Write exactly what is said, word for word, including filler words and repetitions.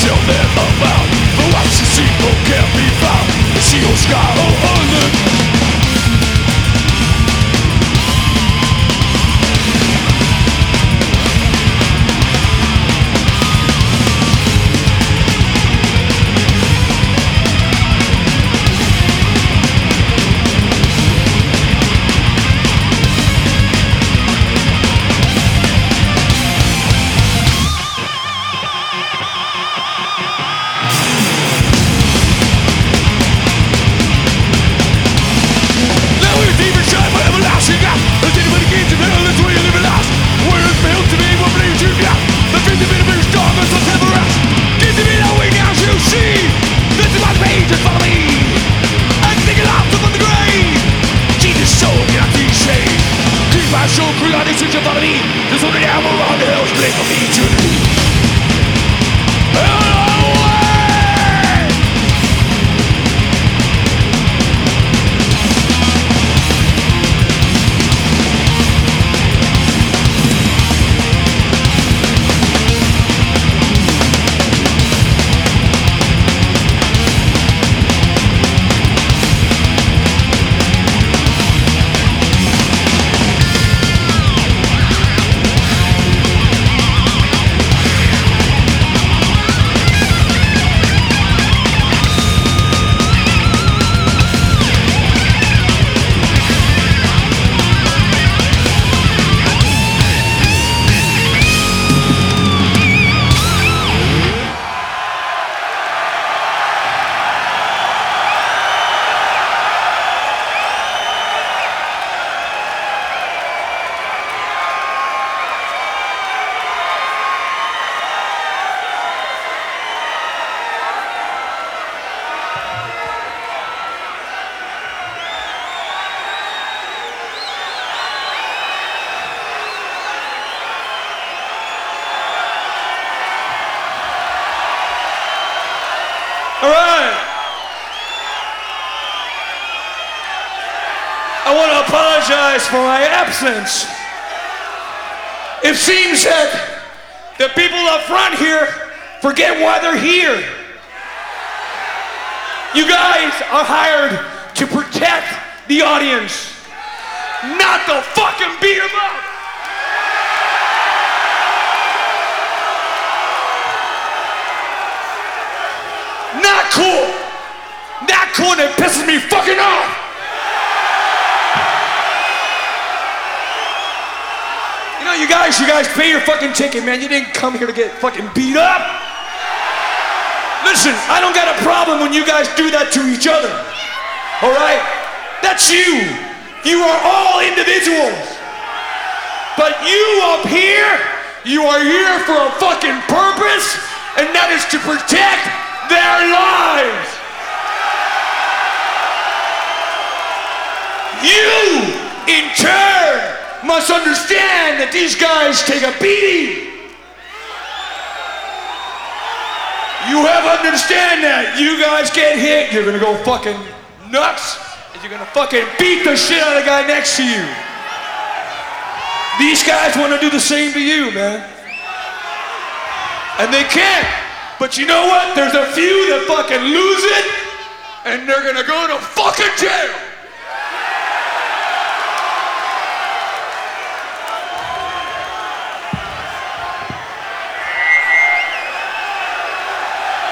tell them about the life she seen, but can't be found. The shield sky, oh, under. This one down around the hills, blink of eternity. All right. I want to apologize for my absence. It seems that the people up front here forget why they're here. You guys are hired to protect the audience, not to fucking beat them up. Not cool. Not cool, and it pisses me fucking off. You know, you guys, you guys pay your fucking ticket, man. You didn't come here to get fucking beat up. Listen, I don't got a problem when you guys do that to each other. All right? That's you. You are all individuals. But you up here, you are here for a fucking purpose, and that is to protect their lives. You, in turn, must understand that these guys take a beating. You have to understand that. You guys get hit, you're gonna go fucking nuts, and you're gonna fucking beat the shit out of the guy next to you. These guys wanna do the same to you, man. And they can't. But you know what? There's a few that fucking lose it, and they're gonna go to fucking jail.